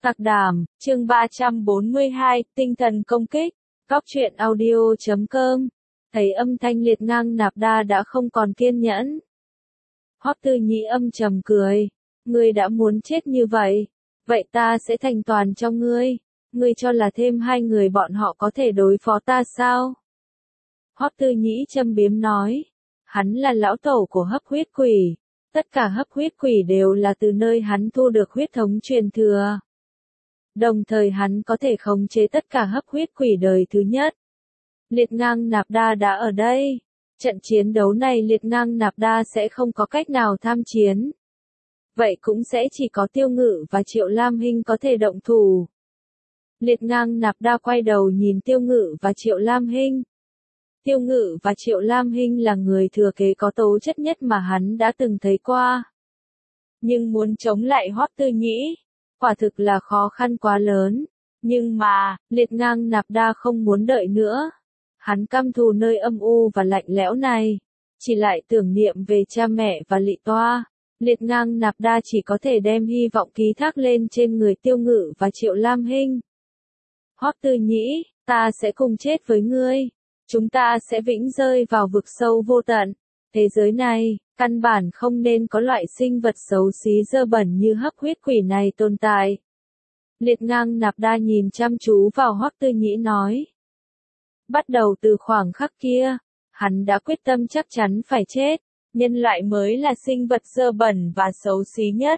Tạc Đàm, chương 342, tinh thần công kích. Góc truyện audio.com. Thấy âm thanh liệt ngang nạp đa đã không còn kiên nhẫn. Hoắc Tư Nhĩ âm trầm cười. Ngươi đã muốn chết như vậy. Vậy ta sẽ thành toàn cho ngươi. Ngươi cho là thêm hai người bọn họ có thể đối phó ta sao? Hoắc Tư Nhĩ châm biếm nói. Hắn là lão tổ của hấp huyết quỷ. Tất cả hấp huyết quỷ đều là từ nơi hắn thu được huyết thống truyền thừa. Đồng thời hắn có thể khống chế tất cả hấp huyết quỷ đời thứ nhất. Liệt ngang nạp đa đã ở đây. Trận chiến đấu này liệt ngang nạp đa sẽ không có cách nào tham chiến. Vậy cũng sẽ chỉ có Tiêu Ngự và Triệu Lam Hinh có thể động thủ. Liệt ngang nạp đa quay đầu nhìn Tiêu Ngự và Triệu Lam Hinh. Tiêu Ngự và Triệu Lam Hinh là người thừa kế có tố chất nhất mà hắn đã từng thấy qua. Nhưng muốn chống lại Hoắc Tư Nhĩ, quả thực là khó khăn quá lớn. Nhưng mà, liệt ngang nạp đa không muốn đợi nữa. Hắn căm thù nơi âm u và lạnh lẽo này. Chỉ lại tưởng niệm về cha mẹ và Lị Toa. Liệt ngang nạp đa chỉ có thể đem hy vọng ký thác lên trên người Tiêu Ngự và Triệu Lam Hinh. Hoắc Tư Nhĩ, ta sẽ cùng chết với ngươi. Chúng ta sẽ vĩnh rơi vào vực sâu vô tận. Thế giới này, căn bản không nên có loại sinh vật xấu xí dơ bẩn như hấp huyết quỷ này tồn tại. Liệt ngang nạp đa nhìn chăm chú vào Hoắc Tư Nhĩ nói. Bắt đầu từ khoảng khắc kia, hắn đã quyết tâm chắc chắn phải chết. Nhân loại mới là sinh vật dơ bẩn và xấu xí nhất.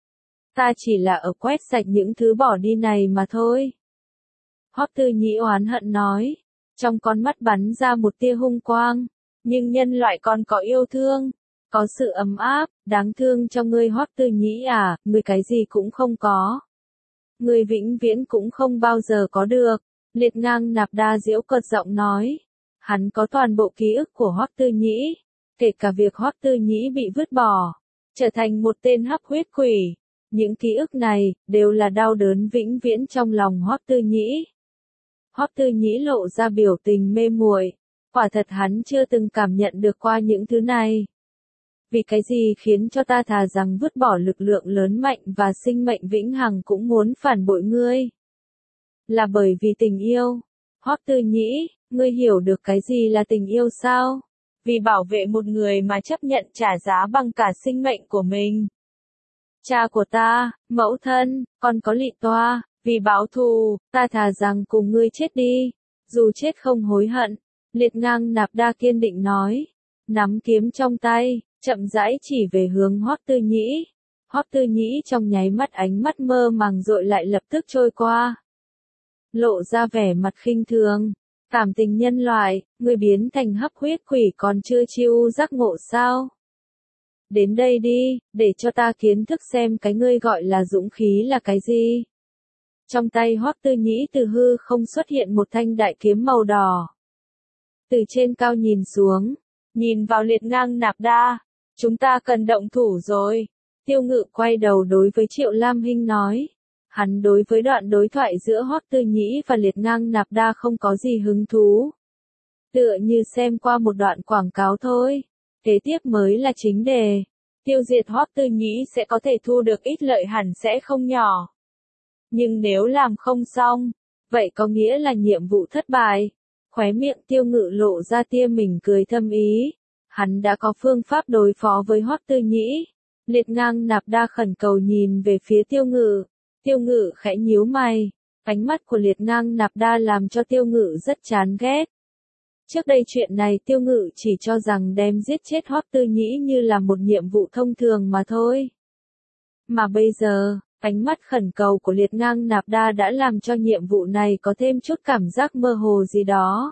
Ta chỉ là ở quét sạch những thứ bỏ đi này mà thôi. Hoắc Tư Nhĩ oán hận nói. Trong con mắt bắn ra một tia hung quang. Nhưng nhân loại còn có yêu thương. Có sự ấm áp, đáng thương cho ngươi Hoắc Tư Nhĩ à, ngươi cái gì cũng không có. Ngươi vĩnh viễn cũng không bao giờ có được. Liệt ngang nạp đa giễu cợt giọng nói. Hắn có toàn bộ ký ức của Hoắc Tư Nhĩ. Kể cả việc Hoắc Tư Nhĩ bị vứt bỏ. Trở thành một tên hấp huyết quỷ. Những ký ức này, đều là đau đớn vĩnh viễn trong lòng Hoắc Tư Nhĩ. Hoắc Tư Nhĩ lộ ra biểu tình mê muội. Quả thật hắn chưa từng cảm nhận được qua những thứ này. Vì cái gì khiến cho ta thà rằng vứt bỏ lực lượng lớn mạnh và sinh mệnh vĩnh hằng cũng muốn phản bội ngươi? Là bởi vì tình yêu. Hoắc Tư Nhĩ, ngươi hiểu được cái gì là tình yêu sao? Vì bảo vệ một người mà chấp nhận trả giá bằng cả sinh mệnh của mình. Cha của ta, mẫu thân, còn có Lị Toa, vì báo thù, ta thà rằng cùng ngươi chết đi. Dù chết không hối hận. Liệt ngang nạp đa kiên định nói. Nắm kiếm trong tay, chậm rãi chỉ về hướng Hoắc Tư Nhĩ. Hoắc Tư Nhĩ trong nháy mắt ánh mắt mơ màng rồi lại lập tức trôi qua. Lộ ra vẻ mặt khinh thường. Cảm tình nhân loại, ngươi biến thành hấp huyết quỷ còn chưa chiêu giác ngộ sao? Đến đây đi, để cho ta kiến thức xem cái ngươi gọi là dũng khí là cái gì. Trong tay Hoắc Tư Nhĩ từ hư không xuất hiện một thanh đại kiếm màu đỏ. Từ trên cao nhìn xuống, nhìn vào liệt ngang nạp đa, chúng ta cần động thủ rồi. Tiêu Ngự quay đầu đối với Triệu Lam Hinh nói. Hắn đối với đoạn đối thoại giữa Hoắc Tư Nhĩ và liệt ngang nạp đa không có gì hứng thú. Tựa như xem qua một đoạn quảng cáo thôi. Kế tiếp mới là chính đề. Tiêu diệt Hoắc Tư Nhĩ sẽ có thể thu được ít lợi hẳn sẽ không nhỏ. Nhưng nếu làm không xong, vậy có nghĩa là nhiệm vụ thất bại. Khóe miệng Tiêu Ngự lộ ra tia mỉm cười thâm ý. Hắn đã có phương pháp đối phó với Hoắc Tư Nhĩ. Liệt ngang nạp đa khẩn cầu nhìn về phía Tiêu Ngự. Tiêu Ngự khẽ nhíu mày. Ánh mắt của liệt ngang nạp đa làm cho Tiêu Ngự rất chán ghét. Trước đây chuyện này Tiêu Ngự chỉ cho rằng đem giết chết Hoắc Tư Nhĩ như là một nhiệm vụ thông thường mà thôi. Mà bây giờ, ánh mắt khẩn cầu của liệt ngang nạp đa đã làm cho nhiệm vụ này có thêm chút cảm giác mơ hồ gì đó.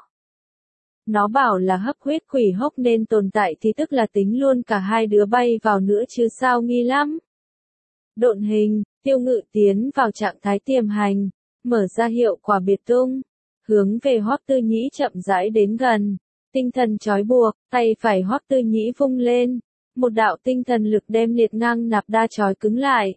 Nó bảo là hấp huyết quỷ hốc nên tồn tại thì tức là tính luôn cả hai đứa bay vào nữa chứ sao nghi lắm. Độn hình, Tiêu Ngự tiến vào trạng thái tiềm hành, mở ra hiệu quả biệt tung, hướng về Hoắc Tư Nhĩ chậm rãi đến gần. Tinh thần trói buộc, tay phải Hoắc Tư Nhĩ vung lên, một đạo tinh thần lực đem liệt ngang nạp đa trói cứng lại.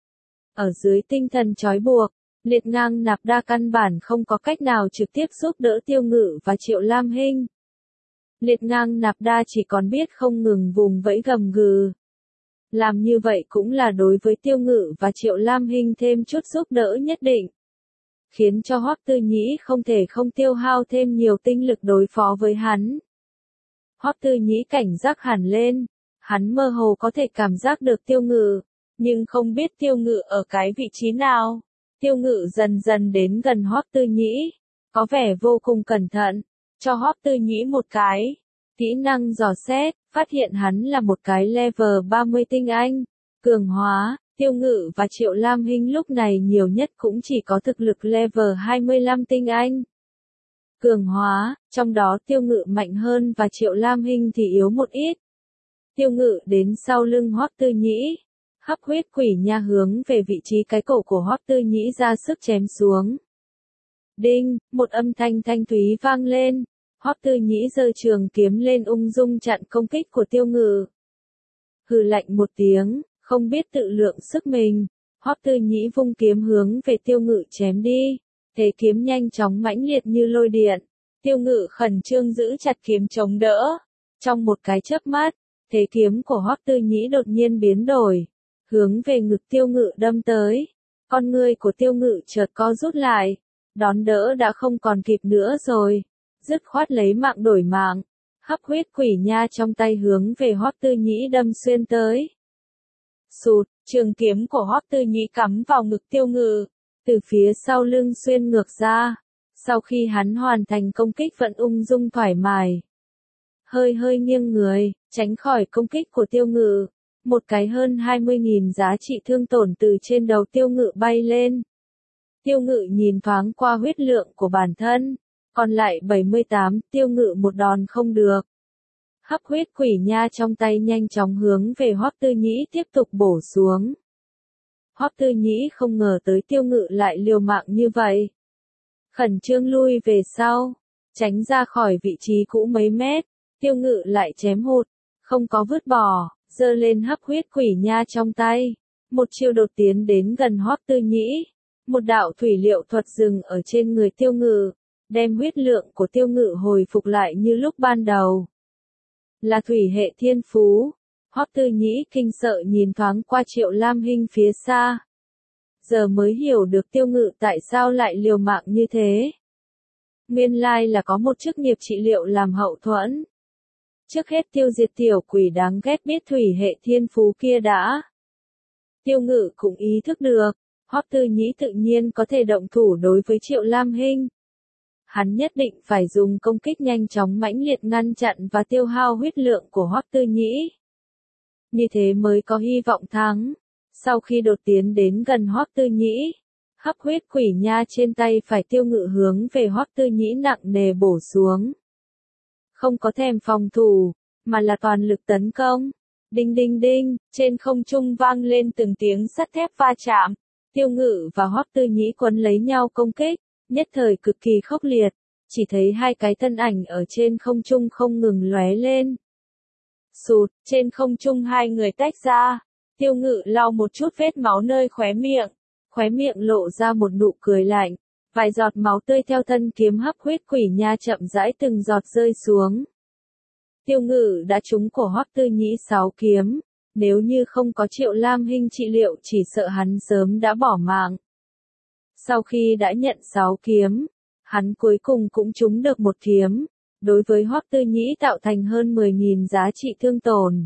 Ở dưới tinh thần trói buộc, liệt ngang nạp đa căn bản không có cách nào trực tiếp giúp đỡ Tiêu Ngự và Triệu Lam Hinh. Liệt ngang nạp đa chỉ còn biết không ngừng vùng vẫy gầm gừ. Làm như vậy cũng là đối với Tiêu Ngự và Triệu Lam Hinh thêm chút giúp đỡ nhất định. Khiến cho Hoắc Tư Nhĩ không thể không tiêu hao thêm nhiều tinh lực đối phó với hắn. Hoắc Tư Nhĩ cảnh giác hẳn lên, hắn mơ hồ có thể cảm giác được Tiêu Ngự, nhưng không biết Tiêu Ngự ở cái vị trí nào. Tiêu Ngự dần dần đến gần Hoắc Tư Nhĩ, có vẻ vô cùng cẩn thận, cho Hoắc Tư Nhĩ một cái kỹ năng dò xét, phát hiện hắn là một cái level 30 tinh anh, cường hóa. Tiêu Ngự và Triệu Lam Hinh lúc này nhiều nhất cũng chỉ có thực lực level 25 tinh anh. Cường hóa, trong đó Tiêu Ngự mạnh hơn và Triệu Lam Hinh thì yếu một ít. Tiêu Ngự đến sau lưng Hoắc Tư Nhĩ, hấp huyết quỷ nha hướng về vị trí cái cổ của Hoắc Tư Nhĩ ra sức chém xuống. Đinh, một âm thanh thanh thúy vang lên, Hoắc Tư Nhĩ giơ trường kiếm lên ung dung chặn công kích của Tiêu Ngự. Hừ lạnh một tiếng, không biết tự lượng sức mình, Hoắc Tư Nhĩ vung kiếm hướng về Tiêu Ngự chém đi. Thế kiếm nhanh chóng mãnh liệt như lôi điện, Tiêu Ngự khẩn trương giữ chặt kiếm chống đỡ. Trong một cái chớp mắt, thế kiếm của Hoắc Tư Nhĩ đột nhiên biến đổi, hướng về ngực Tiêu Ngự đâm tới. Con ngươi của Tiêu Ngự chợt co rút lại, đón đỡ đã không còn kịp nữa rồi, dứt khoát lấy mạng đổi mạng, hấp huyết quỷ nha trong tay hướng về Hoắc Tư Nhĩ đâm xuyên tới. Sụt, trường kiếm của Hoắc Tư Nhĩ cắm vào ngực Tiêu Ngự, từ phía sau lưng xuyên ngược ra. Sau khi hắn hoàn thành công kích vẫn ung dung thoải mái, hơi hơi nghiêng người, tránh khỏi công kích của Tiêu Ngự. Một cái hơn 20.000 giá trị thương tổn từ trên đầu Tiêu Ngự bay lên. Tiêu Ngự nhìn thoáng qua huyết lượng của bản thân, còn lại 78, Tiêu Ngự một đòn không được. Hấp huyết quỷ nha trong tay nhanh chóng hướng về Hoắc Tư Nhĩ tiếp tục bổ xuống. Hoắc Tư Nhĩ không ngờ tới Tiêu Ngự lại liều mạng như vậy. Khẩn trương lui về sau, tránh ra khỏi vị trí cũ mấy mét, Tiêu Ngự lại chém hụt, không có vứt bỏ, giơ lên hấp huyết quỷ nha trong tay. Một chiêu đột tiến đến gần Hoắc Tư Nhĩ. Một đạo thủy liệu thuật dừng ở trên người Tiêu Ngự, đem huyết lượng của Tiêu Ngự hồi phục lại như lúc ban đầu. Là thủy hệ thiên phú. Hoắc Tư Nhĩ kinh sợ nhìn thoáng qua Triệu Lam Hinh phía xa. Giờ mới hiểu được Tiêu Ngự tại sao lại liều mạng như thế. Nguyên lai là có một chức nghiệp trị liệu làm hậu thuẫn. Trước hết tiêu diệt tiểu quỷ đáng ghét biết thủy hệ thiên phú kia đã. Tiêu Ngự cũng ý thức được, Hoắc Tư Nhĩ tự nhiên có thể động thủ đối với Triệu Lam Hinh. Hắn nhất định phải dùng công kích nhanh chóng mãnh liệt ngăn chặn và tiêu hao huyết lượng của Hoắc Tư Nhĩ. Như thế mới có hy vọng thắng. Sau khi đột tiến đến gần Hoắc Tư Nhĩ, hấp huyết quỷ nha trên tay phải Tiêu Ngự hướng về Hoắc Tư Nhĩ nặng nề bổ xuống. Không có thèm phòng thủ, mà là toàn lực tấn công. Đinh đinh đinh, trên không trung vang lên từng tiếng sắt thép va chạm. Tiêu Ngự và Hoắc Tư Nhĩ quấn lấy nhau công kích, nhất thời cực kỳ khốc liệt, chỉ thấy hai cái thân ảnh ở trên không trung không ngừng lóe lên. Sụt, trên không trung hai người tách ra, Tiêu Ngự lau một chút vết máu nơi khóe miệng lộ ra một nụ cười lạnh, vài giọt máu tươi theo thân kiếm hấp huyết quỷ nha chậm rãi từng giọt rơi xuống. Tiêu Ngự đã trúng cổ Hoắc Tư Nhĩ 6 kiếm, nếu như không có Triệu Lam Hinh trị liệu chỉ sợ hắn sớm đã bỏ mạng. Sau khi đã nhận 6 kiếm, hắn cuối cùng cũng trúng được một kiếm, đối với Hoắc Tư Nhĩ tạo thành hơn 10.000 giá trị thương tổn.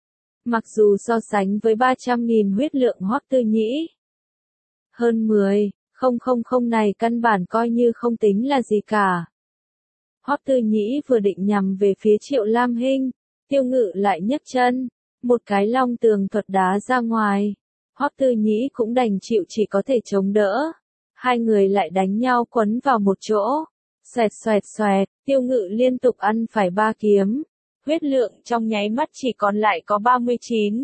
Mặc dù so sánh với 300.000 huyết lượng Hoắc Tư Nhĩ, hơn 10.000 này căn bản coi như không tính là gì cả. Hoắc Tư Nhĩ vừa định nhằm về phía Triệu Lam Hinh, Tiêu Ngự lại nhấc chân, một cái long tường thuật đá ra ngoài. Hoắc Tư Nhĩ cũng đành chịu chỉ có thể chống đỡ. Hai người lại đánh nhau quấn vào một chỗ. Xoẹt xoẹt xoẹt, Tiêu Ngự liên tục ăn phải 3 kiếm. Huyết lượng trong nháy mắt chỉ còn lại có 39.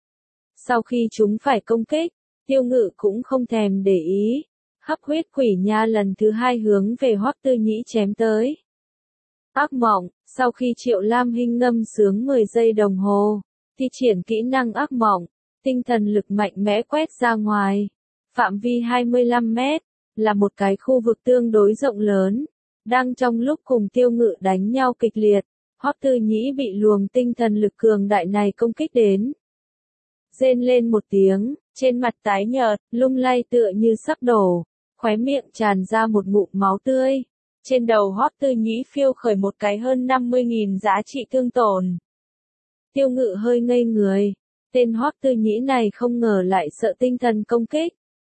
Sau khi chúng phải công kích, Tiêu Ngự cũng không thèm để ý. Hấp huyết quỷ nha lần thứ 2 hướng về Hoắc Tư Nhĩ chém tới. Ác mộng, sau khi Triệu Lam Hinh ngâm sướng 10 giây đồng hồ, thi triển kỹ năng ác mộng, tinh thần lực mạnh mẽ quét ra ngoài. Phạm vi 25 mét, là một cái khu vực tương đối rộng lớn. Đang trong lúc cùng Tiêu Ngự đánh nhau kịch liệt, Hoắc Tư Nhĩ bị luồng tinh thần lực cường đại này công kích đến. rên lên một tiếng, trên mặt tái nhợt, lung lay tựa như sắp đổ, khóe miệng tràn ra một ngụm máu tươi. Trên đầu Hoắc Tư Nhĩ phiêu khởi một cái hơn 50.000 giá trị thương tổn. Tiêu Ngự hơi ngây người, tên Hoắc Tư Nhĩ này không ngờ lại sợ tinh thần công kích.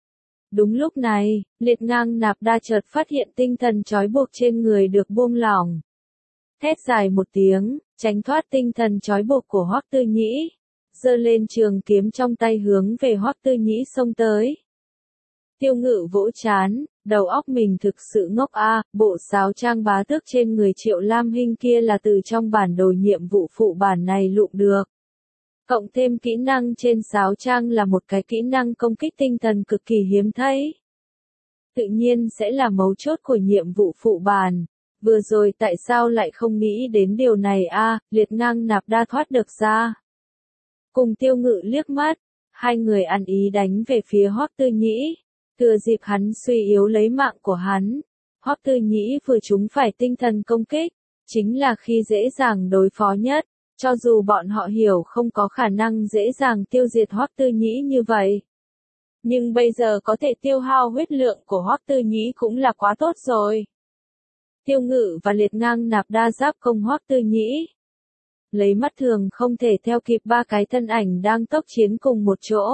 Đúng lúc này, Liệt Ngang Nạp Đa chợt phát hiện tinh thần trói buộc trên người được buông lỏng. Thét dài một tiếng, tránh thoát tinh thần trói buộc của Hoắc Tư Nhĩ, giơ lên trường kiếm trong tay hướng về Hoắc Tư Nhĩ xông tới. Tiêu Ngự vỗ chán, đầu óc mình thực sự ngốc a, bộ sáo trang bá tước trên người Triệu Lam Hinh kia là từ trong bản đồ nhiệm vụ phụ bản này lụm được. Cộng thêm kỹ năng trên sáo trang là một cái kỹ năng công kích tinh thần cực kỳ hiếm thấy. Tự nhiên sẽ là mấu chốt của nhiệm vụ phụ bản. Vừa rồi tại sao lại không nghĩ đến điều này a? Liệt Ngang Nạp Đa thoát được ra. Cùng Tiêu Ngự liếc mắt, hai người ăn ý đánh về phía Hoắc Tư Nhĩ, thừa dịp hắn suy yếu lấy mạng của hắn. Hoắc Tư Nhĩ vừa trúng phải tinh thần công kích, chính là khi dễ dàng đối phó nhất, cho dù bọn họ hiểu không có khả năng dễ dàng tiêu diệt Hoắc Tư Nhĩ như vậy. Nhưng bây giờ có thể tiêu hao huyết lượng của Hoắc Tư Nhĩ cũng là quá tốt rồi. Tiêu Ngự và Liệt Ngang Nạp Đa giáp công Hoắc Tư Nhĩ. Lấy mắt thường không thể theo kịp ba cái thân ảnh đang tốc chiến cùng một chỗ.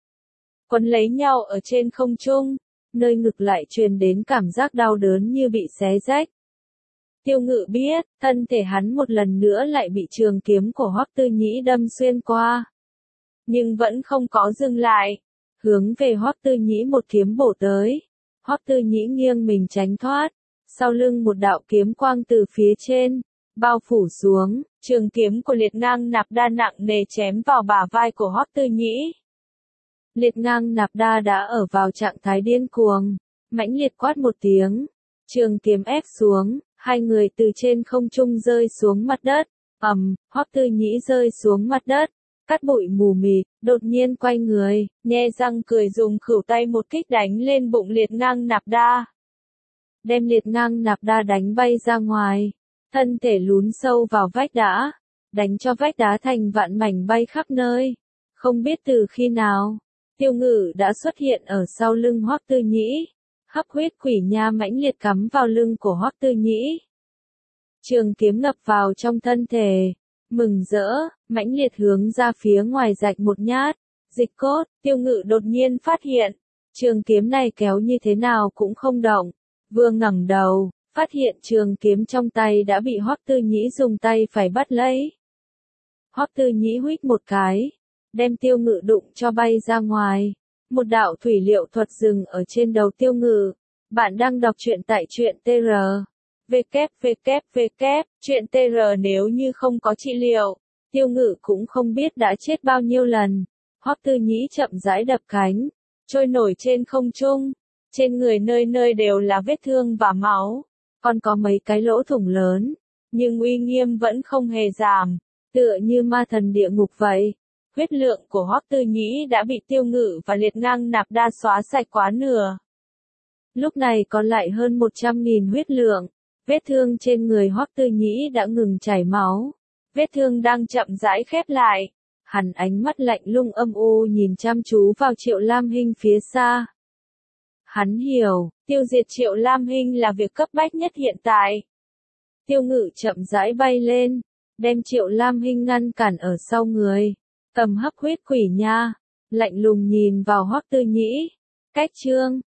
Quấn lấy nhau ở trên không trung, nơi ngực lại truyền đến cảm giác đau đớn như bị xé rách. Tiêu Ngự biết, thân thể hắn một lần nữa lại bị trường kiếm của Hoắc Tư Nhĩ đâm xuyên qua. Nhưng vẫn không có dừng lại, hướng về Hoắc Tư Nhĩ một kiếm bổ tới. Hoắc Tư Nhĩ nghiêng mình tránh thoát, sau lưng một đạo kiếm quang từ phía trên bao phủ xuống, trường kiếm của Liệt Ngang Nạp Đa nặng nề chém vào bả vai của Hoắc Tư Nhĩ. Liệt Ngang Nạp Đa đã ở vào trạng thái điên cuồng, mãnh liệt quát một tiếng, trường kiếm ép xuống, hai người từ trên không trung rơi xuống mặt đất. Hoắc Tư Nhĩ rơi xuống mặt đất, cát bụi mù mịt, đột nhiên quay người, nhe răng cười dùng khuỷu tay một kích đánh lên bụng Liệt Ngang Nạp Đa, đem Liệt Ngang Nạp Đa đánh bay ra ngoài, thân thể lún sâu vào vách đá, đánh cho vách đá thành vạn mảnh bay khắp nơi. Không biết từ khi nào, Tiêu Ngự đã xuất hiện ở sau lưng Hoắc Tư Nhĩ, hấp huyết quỷ nha mãnh liệt cắm vào lưng của Hoắc Tư Nhĩ. Trường kiếm ngập vào trong thân thể, mừng rỡ, mãnh liệt hướng ra phía ngoài rạch một nhát, dịch cốt. Tiêu Ngự đột nhiên phát hiện, trường kiếm này kéo như thế nào cũng không động, vừa ngẩng đầu, phát hiện trường kiếm trong tay đã bị Hoắc Tư Nhĩ dùng tay phải bắt lấy. Hoắc Tư Nhĩ huých một cái, đem Tiêu Ngự đụng cho bay ra ngoài. Một đạo thủy liệu thuật dừng ở trên đầu Tiêu Ngự. Bạn đang đọc truyện tại truyện TR. Truyện TR nếu như không có trị liệu, Tiêu Ngự cũng không biết đã chết bao nhiêu lần. Hoắc Tư Nhĩ chậm rãi đập cánh, trôi nổi trên không trung. Trên người nơi nơi đều là vết thương và máu, còn có mấy cái lỗ thủng lớn, nhưng uy nghiêm vẫn không hề giảm, tựa như ma thần địa ngục vậy. Huyết lượng của Hoắc Tư Nhĩ đã bị Tiêu Ngự và Liệt Ngang Nạp Đa xóa sạch quá nửa. Lúc này còn lại hơn 100.000 huyết lượng, vết thương trên người Hoắc Tư Nhĩ đã ngừng chảy máu, vết thương đang chậm rãi khép lại. Hắn ánh mắt lạnh lùng âm u nhìn chăm chú vào Triệu Lam Hinh phía xa. Hắn hiểu, tiêu diệt Triệu Lam Hinh là việc cấp bách nhất hiện tại. Tiêu Ngự chậm rãi bay lên, đem Triệu Lam Hinh ngăn cản ở sau người, cầm hấp huyết quỷ nha, lạnh lùng nhìn vào Hoắc Tư Nhĩ. Cách chương